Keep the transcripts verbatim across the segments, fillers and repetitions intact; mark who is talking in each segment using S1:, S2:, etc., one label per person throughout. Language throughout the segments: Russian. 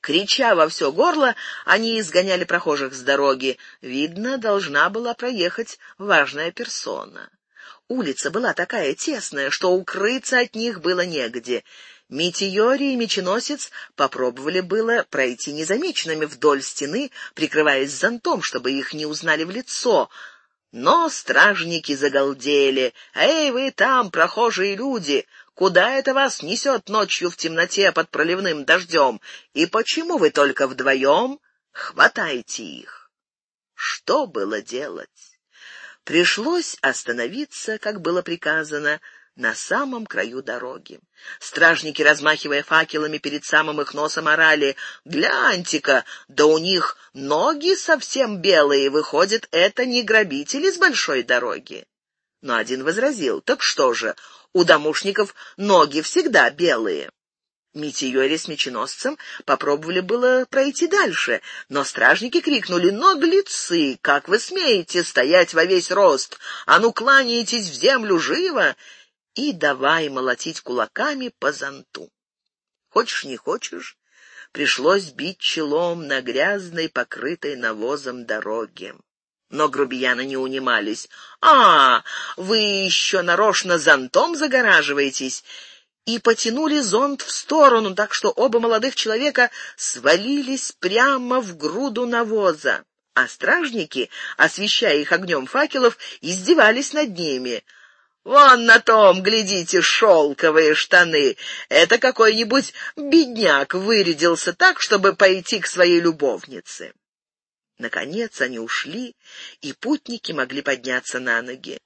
S1: Крича во все горло, они изгоняли прохожих с дороги. Видно, должна была проехать важная персона. Улица была такая тесная, что укрыться от них было негде. Митиори и Меченосец попробовали было пройти незамеченными вдоль стены, прикрываясь зонтом, чтобы их не узнали в лицо. Но стражники загалдели. «Эй, вы там, прохожие люди! Куда это вас несет ночью в темноте под проливным дождем? И почему вы только вдвоем? Хватайте их!» Что было делать? Пришлось остановиться, как было приказано, на самом краю дороги. Стражники, размахивая факелами перед самым их носом, орали: «Гляньте-ка, да у них ноги совсем белые, выходит, это не грабители с большой дороги». Но один возразил: «Так что же, у домушников ноги всегда белые». Митиори с Меченосцем попробовали было пройти дальше, но стражники крикнули: «Наглецы! Как вы смеете стоять во весь рост? А ну, кланяйтесь в землю живо!» И давай молотить кулаками по зонту. Хочешь не хочешь, пришлось бить челом на грязной, покрытой навозом дороге. Но грубияны не унимались. «А, вы еще нарочно зонтом загораживаетесь!» И потянули зонт в сторону, так что оба молодых человека свалились прямо в груду навоза. А стражники, освещая их огнем факелов, издевались над ними. «Вон на том, глядите, шелковые штаны! Это какой-нибудь бедняк вырядился так, чтобы пойти к своей любовнице». Наконец они ушли, и путники могли подняться на ноги.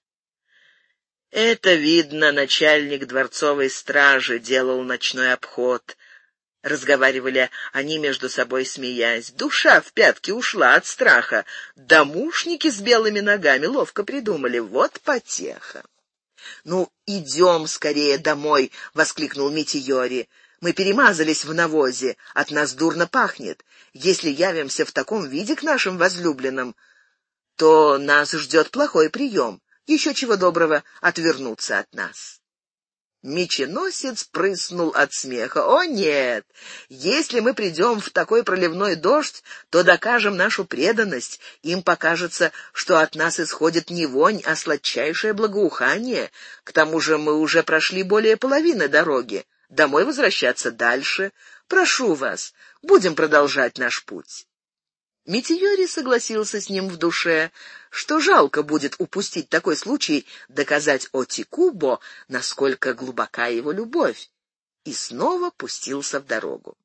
S1: «Это, видно, начальник дворцовой стражи делал ночной обход», — разговаривали они между собой, смеясь. «Душа в пятки ушла от страха. Домушники с белыми ногами ловко придумали. Вот потеха». «Ну, идем скорее домой», — воскликнул Митиори. «Мы перемазались в навозе, от нас дурно пахнет. Если явимся в таком виде к нашим возлюбленным, то нас ждет плохой прием. Еще чего доброго отвернуться от нас». Меченосец прыснул от смеха. «О, нет! Если мы придем в такой проливной дождь, то докажем нашу преданность. Им покажется, что от нас исходит не вонь, а сладчайшее благоухание. К тому же мы уже прошли более половины дороги. Домой возвращаться дальше. Прошу вас, будем продолжать наш путь». Митиори согласился с ним в душе, что жалко будет упустить такой случай доказать Отикубо, насколько глубока его любовь, и снова пустился в дорогу.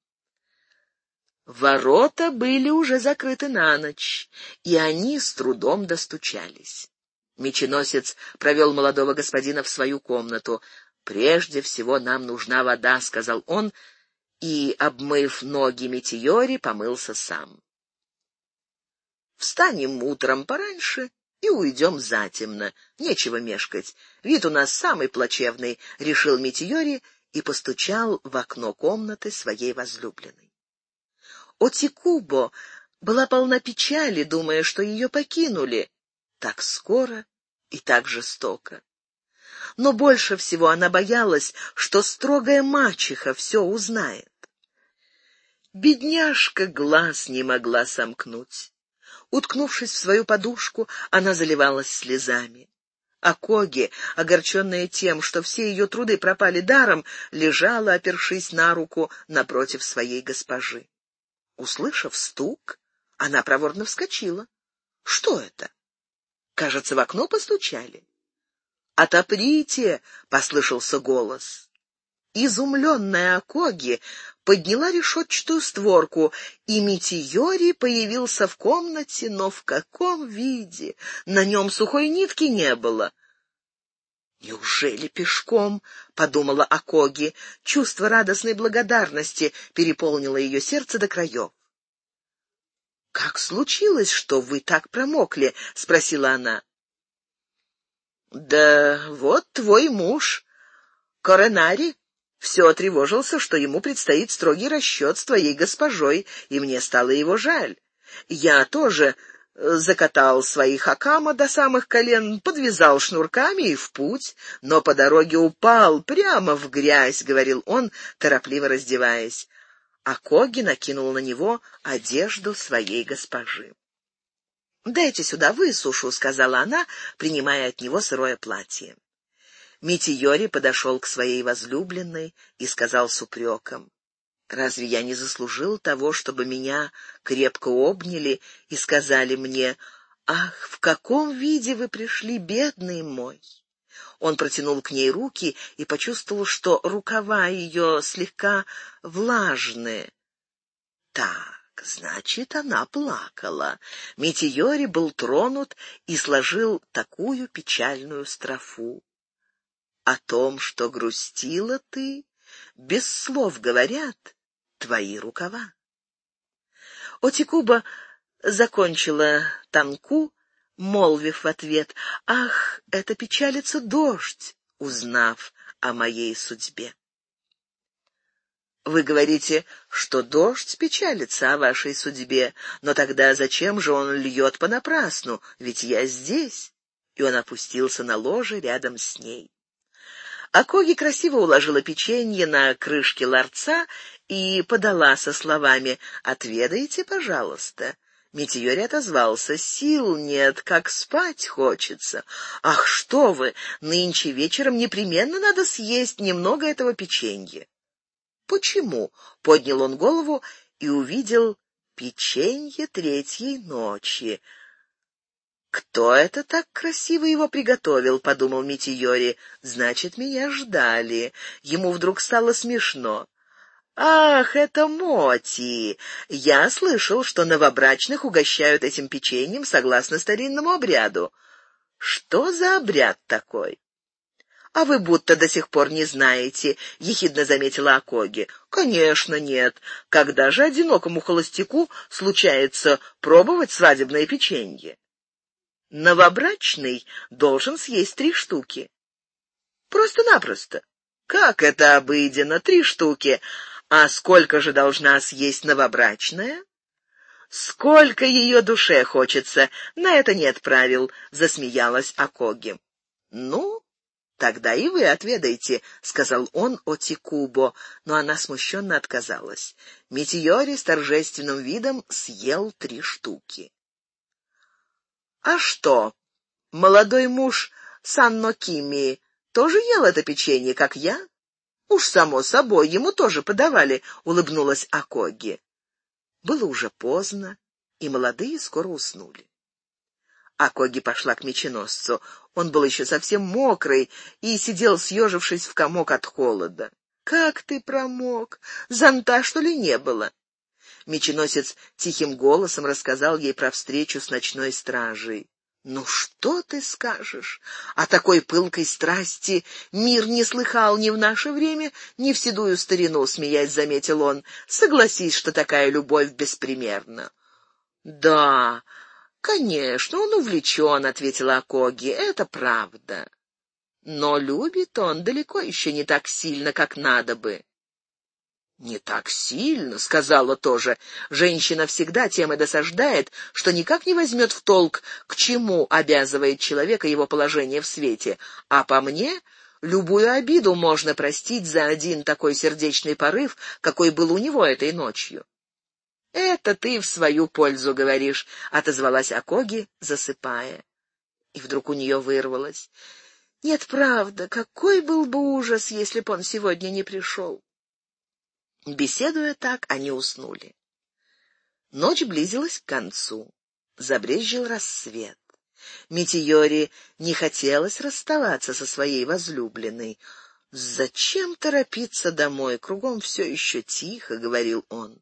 S1: Ворота были уже закрыты на ночь, и они с трудом достучались. Меченосец провел молодого господина в свою комнату. «Прежде всего нам нужна вода», — сказал он, и, обмыв ноги Митиори, помылся сам. «Встанем утром пораньше и уйдем затемно. Нечего мешкать. Вид у нас самый плачевный», — решил Митиори и постучал в окно комнаты своей возлюбленной. Отикубо была полна печали, думая, что ее покинули так скоро и так жестоко. Но больше всего она боялась, что строгая мачеха все узнает. Бедняжка глаз не могла сомкнуть. Уткнувшись в свою подушку, она заливалась слезами. А Коги, огорченная тем, что все ее труды пропали даром, лежала, опершись на руку напротив своей госпожи. Услышав стук, она проворно вскочила. Что это? Кажется, в окно постучали. «Отоприте!» — послышался голос. Изумленная Акоги подняла решетчатую створку, и Митиори появился в комнате, но в каком виде? На нем сухой нитки не было. «Неужели пешком?» — подумала Акоги. Чувство радостной благодарности переполнило ее сердце до краев. «Как случилось, что вы так промокли?» — спросила она. «Да вот твой муж, Коренари, все тревожился, что ему предстоит строгий расчет с твоей госпожой, и мне стало его жаль. Я тоже закатал свои хакама до самых колен, подвязал шнурками и в путь, но по дороге упал прямо в грязь», — говорил он, торопливо раздеваясь. Акоги накинул на него одежду своей госпожи. «Дайте сюда высушу», — сказала она, принимая от него сырое платье. Митийори подошел к своей возлюбленной и сказал с упреком: «Разве я не заслужил того, чтобы меня крепко обняли и сказали мне: ах, в каком виде вы пришли, бедный мой?» Он протянул к ней руки и почувствовал, что рукава ее слегка влажные. Так, значит, она плакала. Митийори был тронут и сложил такую печальную строфу: «О том, что грустила ты, без слов говорят твои рукава». Отикуба закончила танку, молвив в ответ: «Ах, это печалится дождь, узнав о моей судьбе». «Вы говорите, что дождь печалится о вашей судьбе, но тогда зачем же он льет понапрасну? Ведь я здесь». И он опустился на ложе рядом с ней. Акоги красиво уложила печенье на крышке ларца и подала со словами: «Отведайте, пожалуйста». Митийори отозвался: «Сил нет, как спать хочется». «Ах, что вы! Нынче вечером непременно надо съесть немного этого печенья». «Почему?» — поднял он голову и увидел печенье третьей ночи. «Кто это так красиво его приготовил?» — подумал Митийори. «Значит, меня ждали». Ему вдруг стало смешно. «Ах, это Моти! Я слышал, что новобрачных угощают этим печеньем согласно старинному обряду. Что за обряд такой?» «А вы будто до сих пор не знаете», — ехидно заметила Акоги. «Конечно, нет. Когда же одинокому холостяку случается пробовать свадебное печенье?» «Новобрачный должен съесть три штуки». «Просто-напросто». «Как это обыденно, три штуки. А сколько же должна съесть новобрачная?» «Сколько ее душе хочется. На это нет правил», — засмеялась Акоги. «Ну, тогда и вы отведайте», — сказал он Отикубо, но она смущенно отказалась. Митийори с торжественным видом съел три штуки. «А что, молодой муж Санно Кими тоже ел это печенье, как я?» «Уж само собой, ему тоже подавали», — улыбнулась Акоги. Было уже поздно, и молодые скоро уснули. Акоги пошла к меченосцу. Он был еще совсем мокрый и сидел, съежившись в комок от холода. «Как ты промок? Зонта, что ли, не было?» Меченосец тихим голосом рассказал ей про встречу с ночной стражей. «Ну что ты скажешь? О такой пылкой страсти мир не слыхал ни в наше время, ни в седую старину», — смеясь заметил он. «Согласись, что такая любовь беспримерна». «Да, конечно, он увлечен», — ответила Акоги. «Это правда. Но любит он далеко еще не так сильно, как надо бы». «Не так сильно», — сказала тоже. «Женщина всегда тем и досаждает, что никак не возьмет в толк, к чему обязывает человека его положение в свете. А по мне, любую обиду можно простить за один такой сердечный порыв, какой был у него этой ночью». «Это ты в свою пользу говоришь», — отозвалась Акоги, засыпая. И вдруг у нее вырвалось: «Нет, правда, какой был бы ужас, если б он сегодня не пришел». Беседуя так, они уснули. Ночь близилась к концу. Забрезжил рассвет. Митийори не хотелось расставаться со своей возлюбленной. «Зачем торопиться домой? Кругом все еще тихо», — говорил он.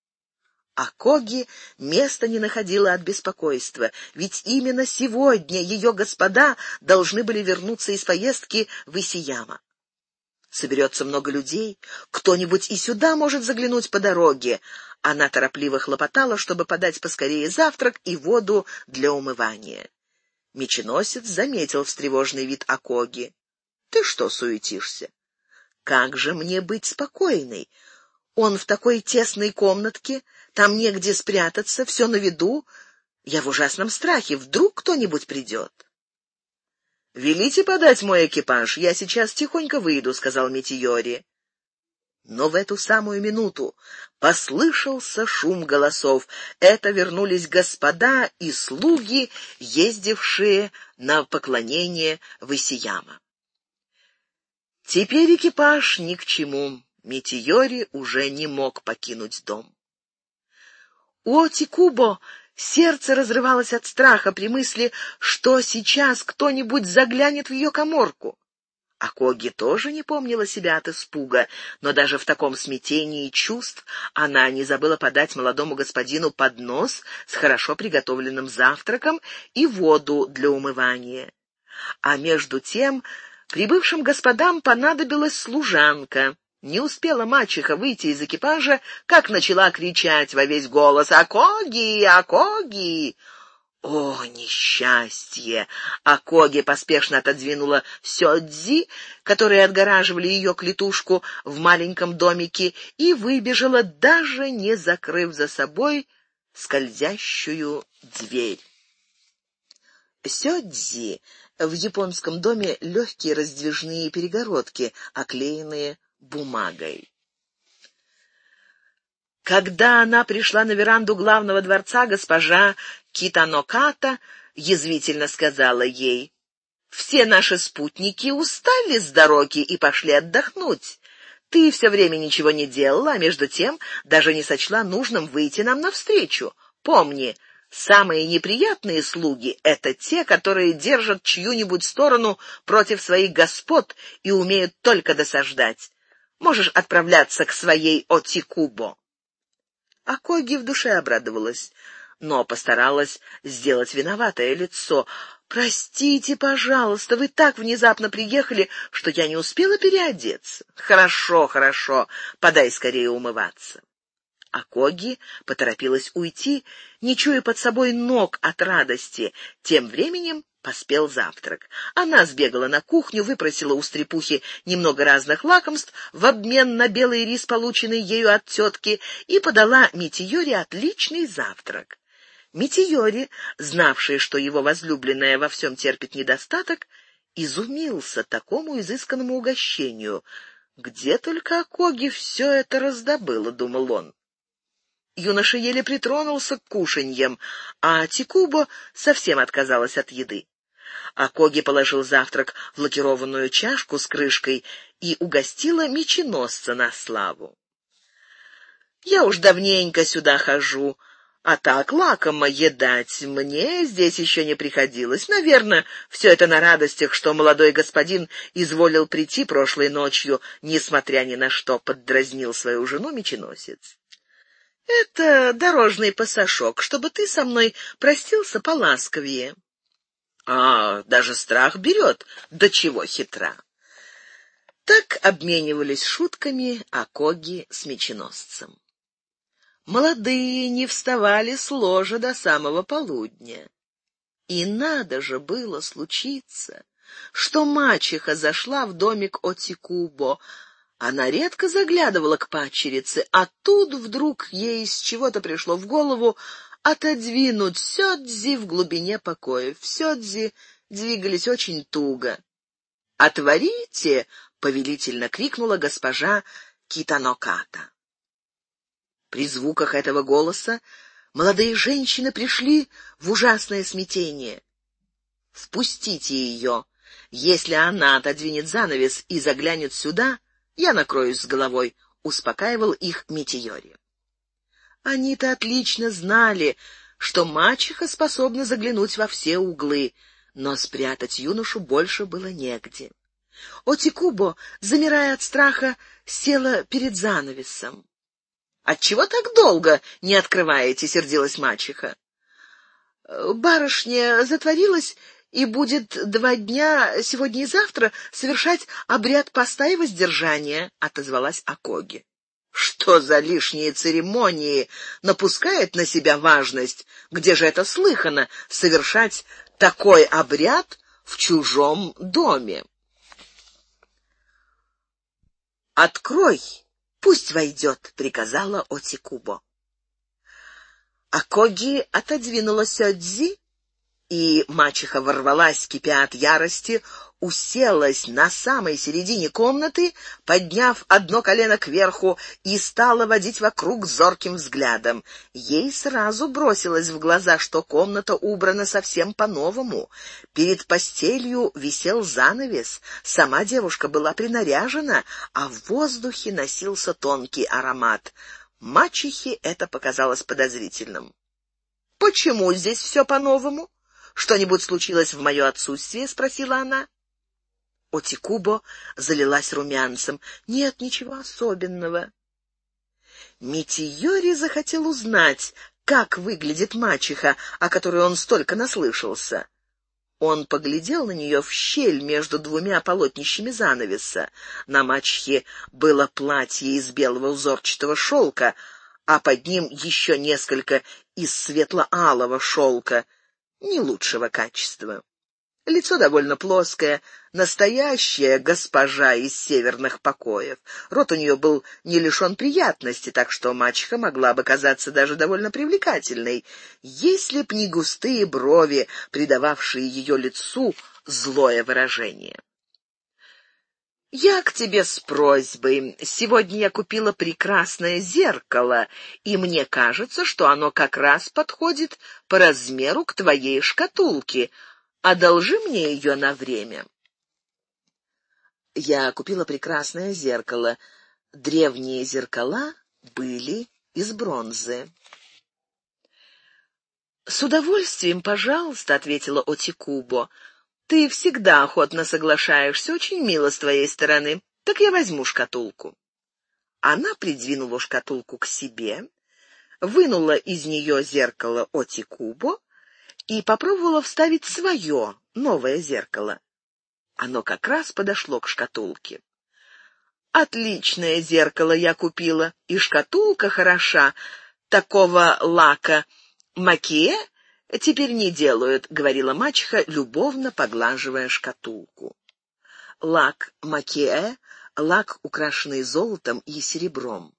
S1: Акоги места не находила от беспокойства, ведь именно сегодня ее господа должны были вернуться из поездки в Исияма. Соберется много людей, кто-нибудь и сюда может заглянуть по дороге. Она торопливо хлопотала, чтобы подать поскорее завтрак и воду для умывания. Меченосец заметил встревоженный вид Акоги. «Ты что суетишься? Как же мне быть спокойной? Он в такой тесной комнатке, там негде спрятаться, все на виду. Я в ужасном страхе, вдруг кто-нибудь придет». «Велите подать мой экипаж, я сейчас тихонько выйду», — сказал Митийори. Но в эту самую минуту послышался шум голосов. Это вернулись господа и слуги, ездившие на поклонение в Исияма. Теперь экипаж ни к чему. Митийори уже не мог покинуть дом. У Отикубо сердце разрывалось от страха при мысли, что сейчас кто-нибудь заглянет в ее каморку. Акоги тоже не помнила себя от испуга, но даже в таком смятении чувств она не забыла подать молодому господину поднос с хорошо приготовленным завтраком и воду для умывания. А между тем прибывшим господам понадобилась служанка. Не успела мачеха выйти из экипажа, как начала кричать во весь голос: «Акоги! Акоги!» О, несчастье! Акоги поспешно отодвинула сёдзи, которые отгораживали ее клетушку в маленьком домике, и выбежала, даже не закрыв за собой скользящую дверь. Сёдзи — в японском доме легкие раздвижные перегородки, оклеенные бумагой. Когда она пришла на веранду главного дворца, госпожа Китаноката язвительно сказала ей: «Все наши спутники устали с дороги и пошли отдохнуть. Ты все время ничего не делала, а между тем даже не сочла нужным выйти нам навстречу. Помни, самые неприятные слуги — это те, которые держат чью-нибудь сторону против своих господ и умеют только досаждать. Можешь отправляться к своей Отикубо». Акоги в душе обрадовалась, но постаралась сделать виноватое лицо. «Простите, пожалуйста, вы так внезапно приехали, что я не успела переодеться». «Хорошо, хорошо, подай скорее умываться». Акоги поторопилась уйти, не чуя под собой ног от радости. Тем временем поспел завтрак. Она сбегала на кухню, выпросила у стрепухи немного разных лакомств в обмен на белый рис, полученный ею от тетки, и подала Митийори отличный завтрак. Митийори, знавший, что его возлюбленная во всем терпит недостаток, изумился такому изысканному угощению. «Где только Акоги все это раздобыла», — думал он. Юноша еле притронулся к кушаньям, а Тикубо совсем отказалась от еды. Акоги положил завтрак в лакированную чашку с крышкой и угостила меченосца на славу. «Я уж давненько сюда хожу, а так лакомо едать мне здесь еще не приходилось. Наверное, все это на радостях, что молодой господин изволил прийти прошлой ночью, несмотря ни на что», — поддразнил свою жену меченосец. «Это дорожный пасашок, чтобы ты со мной простился поласковее». «А, даже страх берет, до чего хитра». Так обменивались шутками Акоги с меченосцем. Молодые не вставали с ложа до самого полудня. И надо же было случиться, что мачеха зашла в домик Отикубо. Она редко заглядывала к падчерице, а тут вдруг ей с чего-то пришло в голову отодвинуть сёдзи в глубине покоя. Сёдзи двигались очень туго. «Отворите!» — повелительно крикнула госпожа Китаноката. При звуках этого голоса молодые женщины пришли в ужасное смятение. «Впустите ее. Если она отодвинет занавес и заглянет сюда, я накроюсь с головой», — успокаивал их Митийори. Они-то отлично знали, что мачеха способна заглянуть во все углы, но спрятать юношу больше было негде. Отикубо, замирая от страха, села перед занавесом. «Отчего так долго не открываете?» — сердилась мачеха. «Барышня затворилась и будет два дня, сегодня и завтра, совершать обряд поста и воздержания», — отозвалась Акоги. «Что за лишние церемонии? Напускает на себя важность. Где же это слыхано — совершать такой обряд в чужом доме?» «Открой, пусть войдет», — приказала Отикубо. Акоги отодвинула сёдзи И мачеха ворвалась, кипя от ярости, уселась на самой середине комнаты, подняв одно колено кверху, и стала водить вокруг зорким взглядом. Ей сразу бросилось в глаза, что комната убрана совсем по-новому. Перед постелью висел занавес, сама девушка была принаряжена, а в воздухе носился тонкий аромат. Мачехе это показалось подозрительным. «Почему здесь все по-новому? Что-нибудь случилось в мое отсутствие?» — спросила она. Отикубо залилась румянцем. «Нет, ничего особенного». Митийори захотел узнать, как выглядит мачеха, о которой он столько наслышался. Он поглядел на нее в щель между двумя полотнищами занавеса. На мачехе было платье из белого узорчатого шелка, а под ним еще несколько из светло-алого шелка, не лучшего качества. Лицо довольно плоское, настоящая госпожа из северных покоев. Рот у нее был не лишен приятности, так что мачеха могла бы казаться даже довольно привлекательной, если б не густые брови, придававшие ее лицу злое выражение. «Я к тебе с просьбой. Сегодня я купила прекрасное зеркало, и мне кажется, что оно как раз подходит по размеру к твоей шкатулке. Одолжи мне ее на время». Я купила прекрасное зеркало. Древние зеркала были из бронзы. «С удовольствием, пожалуйста», — ответила Отикубо. «Ты всегда охотно соглашаешься, очень мило с твоей стороны. Так я возьму шкатулку». Она придвинула шкатулку к себе, вынула из нее зеркало Отикубо и попробовала вставить свое новое зеркало. Оно как раз подошло к шкатулке. «Отличное зеркало я купила, и шкатулка хороша. Такого лака макие теперь не делают», — говорила мачеха, любовно поглаживая шкатулку. Лак макие — лак, украшенный золотом и серебром.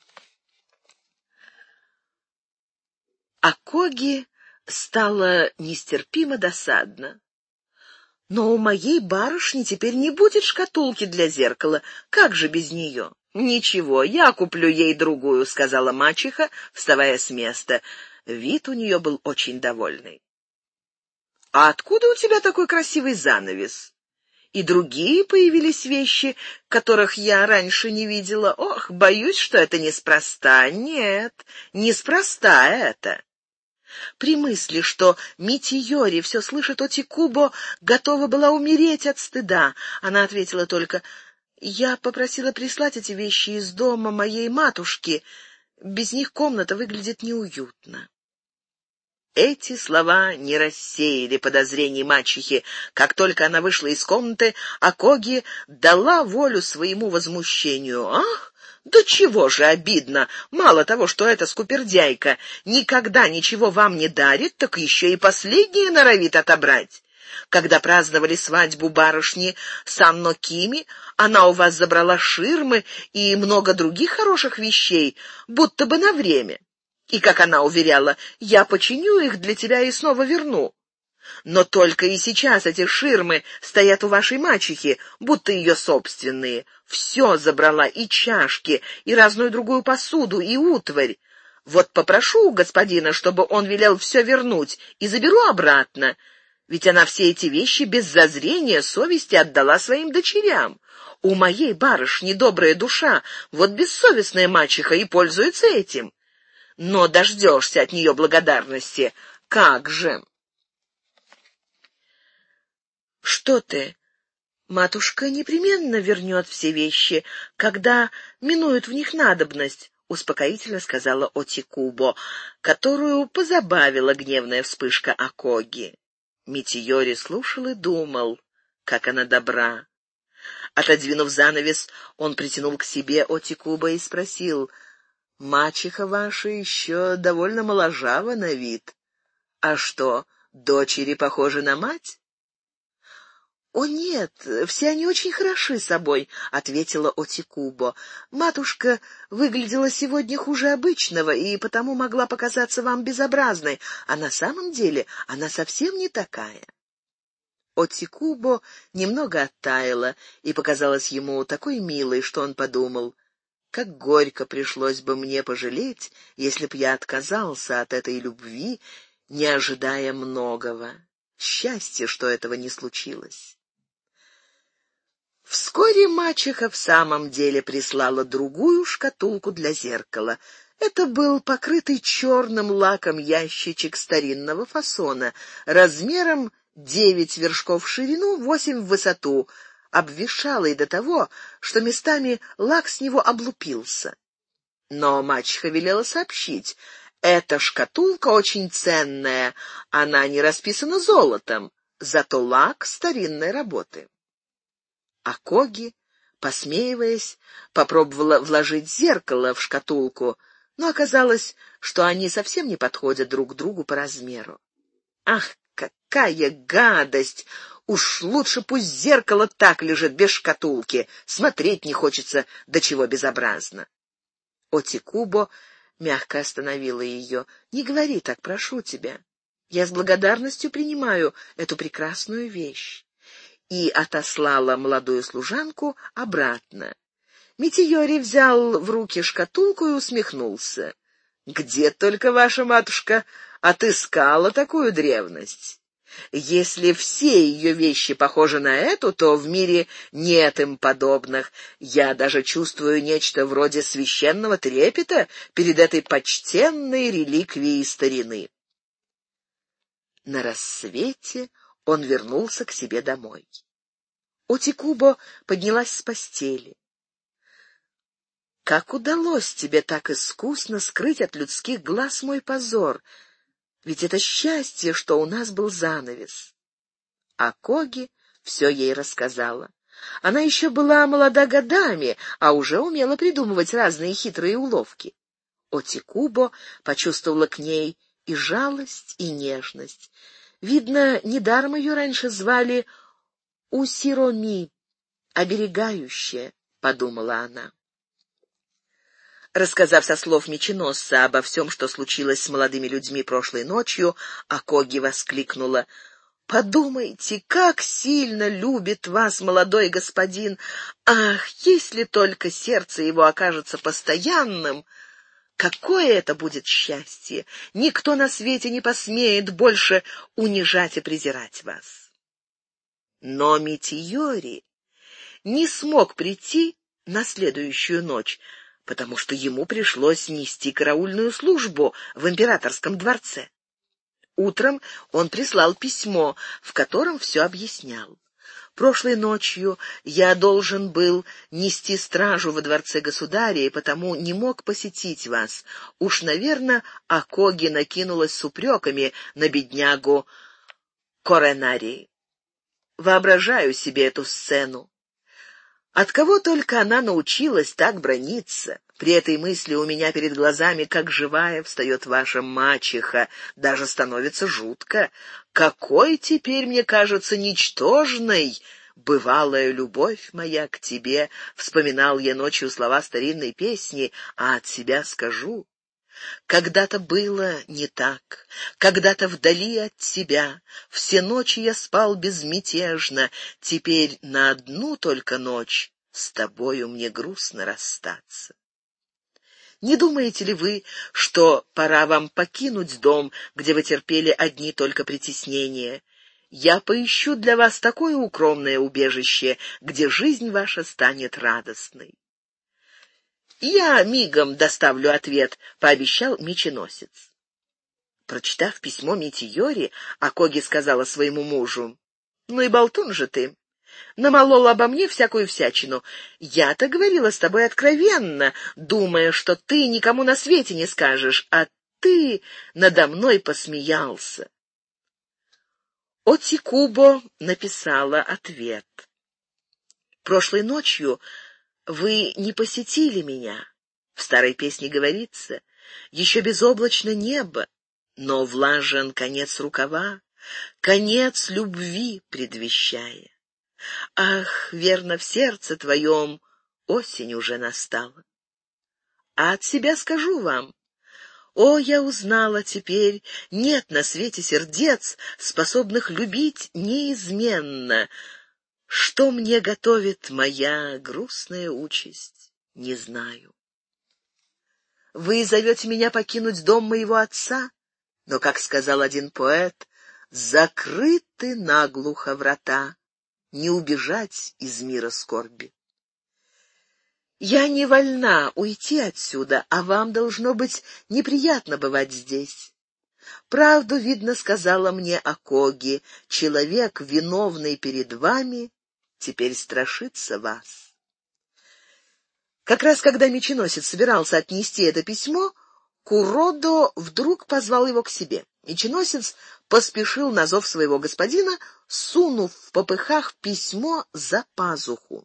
S1: Акоги стало нестерпимо досадно. «Но у моей барышни теперь не будет шкатулки для зеркала. Как же без нее?» «Ничего, я куплю ей другую», — сказала мачеха, вставая с места. Вид у нее был очень довольный. «А откуда у тебя такой красивый занавес? И другие появились вещи, которых я раньше не видела. Ох, боюсь, что это неспроста. Нет, неспроста это». При мысли, что Митийори все слышит Отикубо, готова была умереть от стыда. Она ответила только: «Я попросила прислать эти вещи из дома моей матушки. Без них комната выглядит неуютно». Эти слова не рассеяли подозрений мачехи. Как только она вышла из комнаты, Акоги дала волю своему возмущению. «Ах! Да чего же обидно! Мало того, что эта скупердяйка никогда ничего вам не дарит, так еще и последнее норовит отобрать. Когда праздновали свадьбу барышни Санно Кими, она у вас забрала ширмы и много других хороших вещей, будто бы на время. И, как она уверяла, я починю их для тебя и снова верну. Но только и сейчас эти ширмы стоят у вашей мачехи, будто ее собственные. Все забрала, и чашки, и разную другую посуду, и утварь. Вот попрошу у господина, чтобы он велел все вернуть, и заберу обратно. Ведь она все эти вещи без зазрения совести отдала своим дочерям. У моей барышни добрая душа, вот бессовестная мачеха и пользуется этим. Но дождешься от нее благодарности. Как же!» «Что ты? Матушка непременно вернет все вещи, когда минует в них надобность», — успокоительно сказала Отикубо, которую позабавила гневная вспышка Акоги. Митийори слушал и думал, как она добра. Отодвинув занавес, он притянул к себе Отикубо и спросил: «Мачеха ваша еще довольно моложава на вид. А что, дочери похожи на мать?» «О нет, все они очень хороши собой», — ответила Отикубо. «Матушка выглядела сегодня хуже обычного и потому могла показаться вам безобразной, а на самом деле она совсем не такая». Отикубо немного оттаяла и показалась ему такой милой, что он подумал: как горько пришлось бы мне пожалеть, если б я отказался от этой любви, не ожидая многого. Счастье, что этого не случилось. Вскоре мачеха в самом деле прислала другую шкатулку для зеркала. Это был покрытый черным лаком ящичек старинного фасона, размером девять вершков в ширину, восемь в высоту, обветшалый до того, что местами лак с него облупился. Но мачеха велела сообщить: эта шкатулка очень ценная, она не расписана золотом, зато лак старинной работы. А Коги, посмеиваясь, попробовала вложить зеркало в шкатулку, но оказалось, что они совсем не подходят друг к другу по размеру. «Ах, какая гадость! Уж лучше пусть зеркало так лежит без шкатулки, смотреть не хочется, до чего безобразно». Отикубо мягко остановила ее. «Не говори так, прошу тебя. Я с благодарностью принимаю эту прекрасную вещь». И отослала молодую служанку обратно. Митийори взял в руки шкатулку и усмехнулся. «Где только ваша матушка отыскала такую древность? Если все ее вещи похожи на эту, то в мире нет им подобных. Я даже чувствую нечто вроде священного трепета перед этой почтенной реликвией старины». На рассвете он вернулся к себе домой. Отикубо поднялась с постели. «Как удалось тебе так искусно скрыть от людских глаз мой позор? Ведь это счастье, что у нас был занавес». А Коги все ей рассказала. Она еще была молода годами, а уже умела придумывать разные хитрые уловки. Отикубо почувствовала к ней и жалость, и нежность. Видно, недаром ее раньше звали Усироми, оберегающая, — подумала она. Рассказав со слов меченосца обо всем, что случилось с молодыми людьми прошлой ночью, Акоги воскликнула: «Подумайте, как сильно любит вас молодой господин! Ах, если только сердце его окажется постоянным! Какое это будет счастье! Никто на свете не посмеет больше унижать и презирать вас». Но Митийори не смог прийти на следующую ночь, потому что ему пришлось нести караульную службу в императорском дворце. Утром он прислал письмо, в котором все объяснял. «Прошлой ночью я должен был нести стражу во дворце государя, и потому не мог посетить вас. Уж, наверное, Акоги накинулась с упреками на беднягу Коренари. Воображаю себе эту сцену. От кого только она научилась так браниться. При этой мысли у меня перед глазами, как живая, встает ваша мачеха. Даже становится жутко. Какой теперь мне кажется ничтожной бывалая любовь моя к тебе. Вспоминал я ночью слова старинной песни, а от себя скажу: когда-то было не так, когда-то вдали от тебя, все ночи я спал безмятежно, теперь на одну только ночь с тобою мне грустно расстаться. Не думаете ли вы, что пора вам покинуть дом, где вы терпели одни только притеснения? Я поищу для вас такое укромное убежище, где жизнь ваша станет радостной». «Я мигом доставлю ответ», — пообещал меченосец. Прочитав письмо Митийори, Акоги сказала своему мужу: «Ну и болтун же ты. Намолол обо мне всякую всячину. Я-то говорила с тобой откровенно, думая, что ты никому на свете не скажешь, а ты надо мной посмеялся». Отикубо написала ответ: «Прошлой ночью вы не посетили меня. В старой песне говорится: еще безоблачно небо, но влажен конец рукава, конец любви предвещая. Ах, верно, в сердце твоем осень уже настала. А от себя скажу вам: о, я узнала теперь, нет на свете сердец, способных любить неизменно. Что мне готовит моя грустная участь, не знаю. Вы зовете меня покинуть дом моего отца, но, как сказал один поэт, закрыты наглухо врата, не убежать из мира скорби. Я не вольна уйти отсюда, а вам, должно быть, неприятно бывать здесь. Правду, видно, сказала мне Акоги: человек, виновный перед вами, теперь страшится вас. Как раз когда меченосец собирался отнести это письмо, Куродо вдруг позвал его к себе. Меченосец поспешил на зов своего господина, сунув в попыхах письмо за пазуху.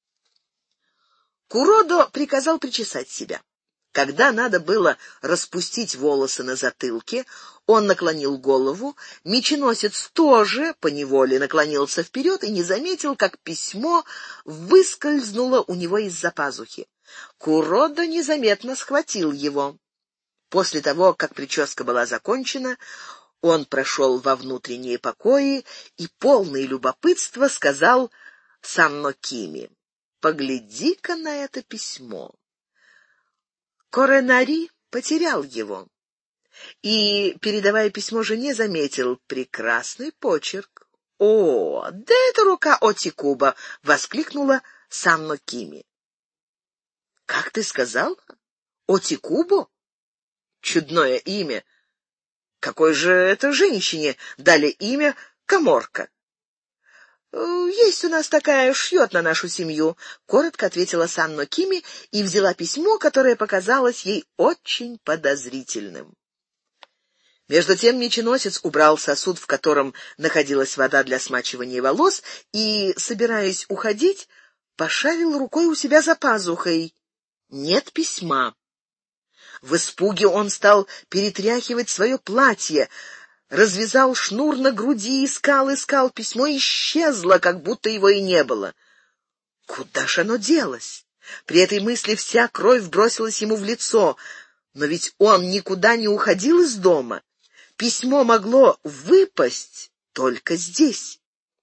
S1: Куродо приказал причесать себя. Когда надо было распустить волосы на затылке, он наклонил голову, меченосец тоже поневоле наклонился вперед и не заметил, как письмо выскользнуло у него из-за пазухи. Куродо незаметно схватил его. После того, как прическа была закончена, он прошел во внутренние покои и, полный любопытства, сказал Санно-Кими: «Погляди-ка на это письмо». Коренари потерял его и, передавая письмо жене, заметил: прекрасный почерк. «О, да это рука Отикуба!» — воскликнула Санно-Кими. «Как ты сказал? Отикубо? Чудное имя. Какой же это женщине дали имя Каморка?» «Есть у нас такая, шьет на нашу семью», — коротко ответила Санно-Кими и взяла письмо, которое показалось ей очень подозрительным. Между тем меченосец убрал сосуд, в котором находилась вода для смачивания волос, и, собираясь уходить, пошарил рукой у себя за пазухой. Нет письма. В испуге он стал перетряхивать свое платье, развязал шнур на груди, искал, искал, письмо исчезло, как будто его и не было. Куда ж оно делось? При этой мысли вся кровь бросилась ему в лицо, но ведь он никуда не уходил из дома. Письмо могло выпасть только здесь.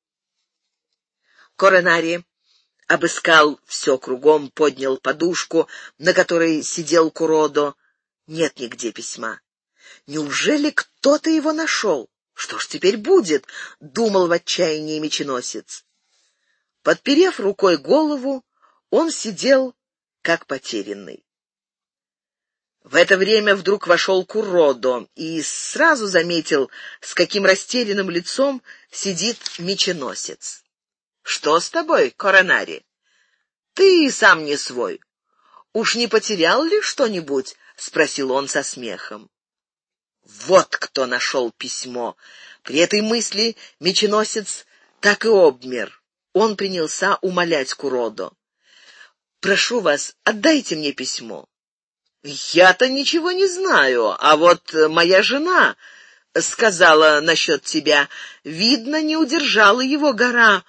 S1: Коренари обыскал все кругом, поднял подушку, на которой сидел Куродо. Нет нигде письма. Неужели кто-то его нашел? Что ж теперь будет? — думал в отчаянии меченосец. Подперев рукой голову, он сидел как потерянный. В это время вдруг вошел Куродо и сразу заметил, с каким растерянным лицом сидит меченосец. — Что с тобой, Коренари? Ты сам не свой. Уж не потерял ли что-нибудь? — спросил он со смехом. Вот кто нашел письмо. При этой мысли меченосец так и обмер. Он принялся умолять Куродо: «Прошу вас, отдайте мне письмо». «Я-то ничего не знаю, а вот моя жена сказала насчет тебя. Видно, не удержала его гора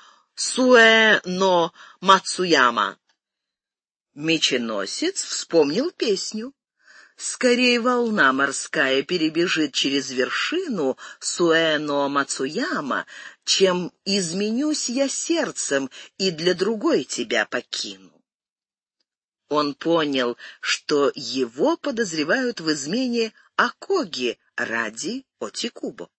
S1: Суэ-но-Мацуяма». Меченосец вспомнил песню. «Скорей волна морская перебежит через вершину Суэ-но-Мацуяма, чем изменюсь я сердцем и для другой тебя покину». Он понял, что его подозревают в измене Акоги ради Отикубо.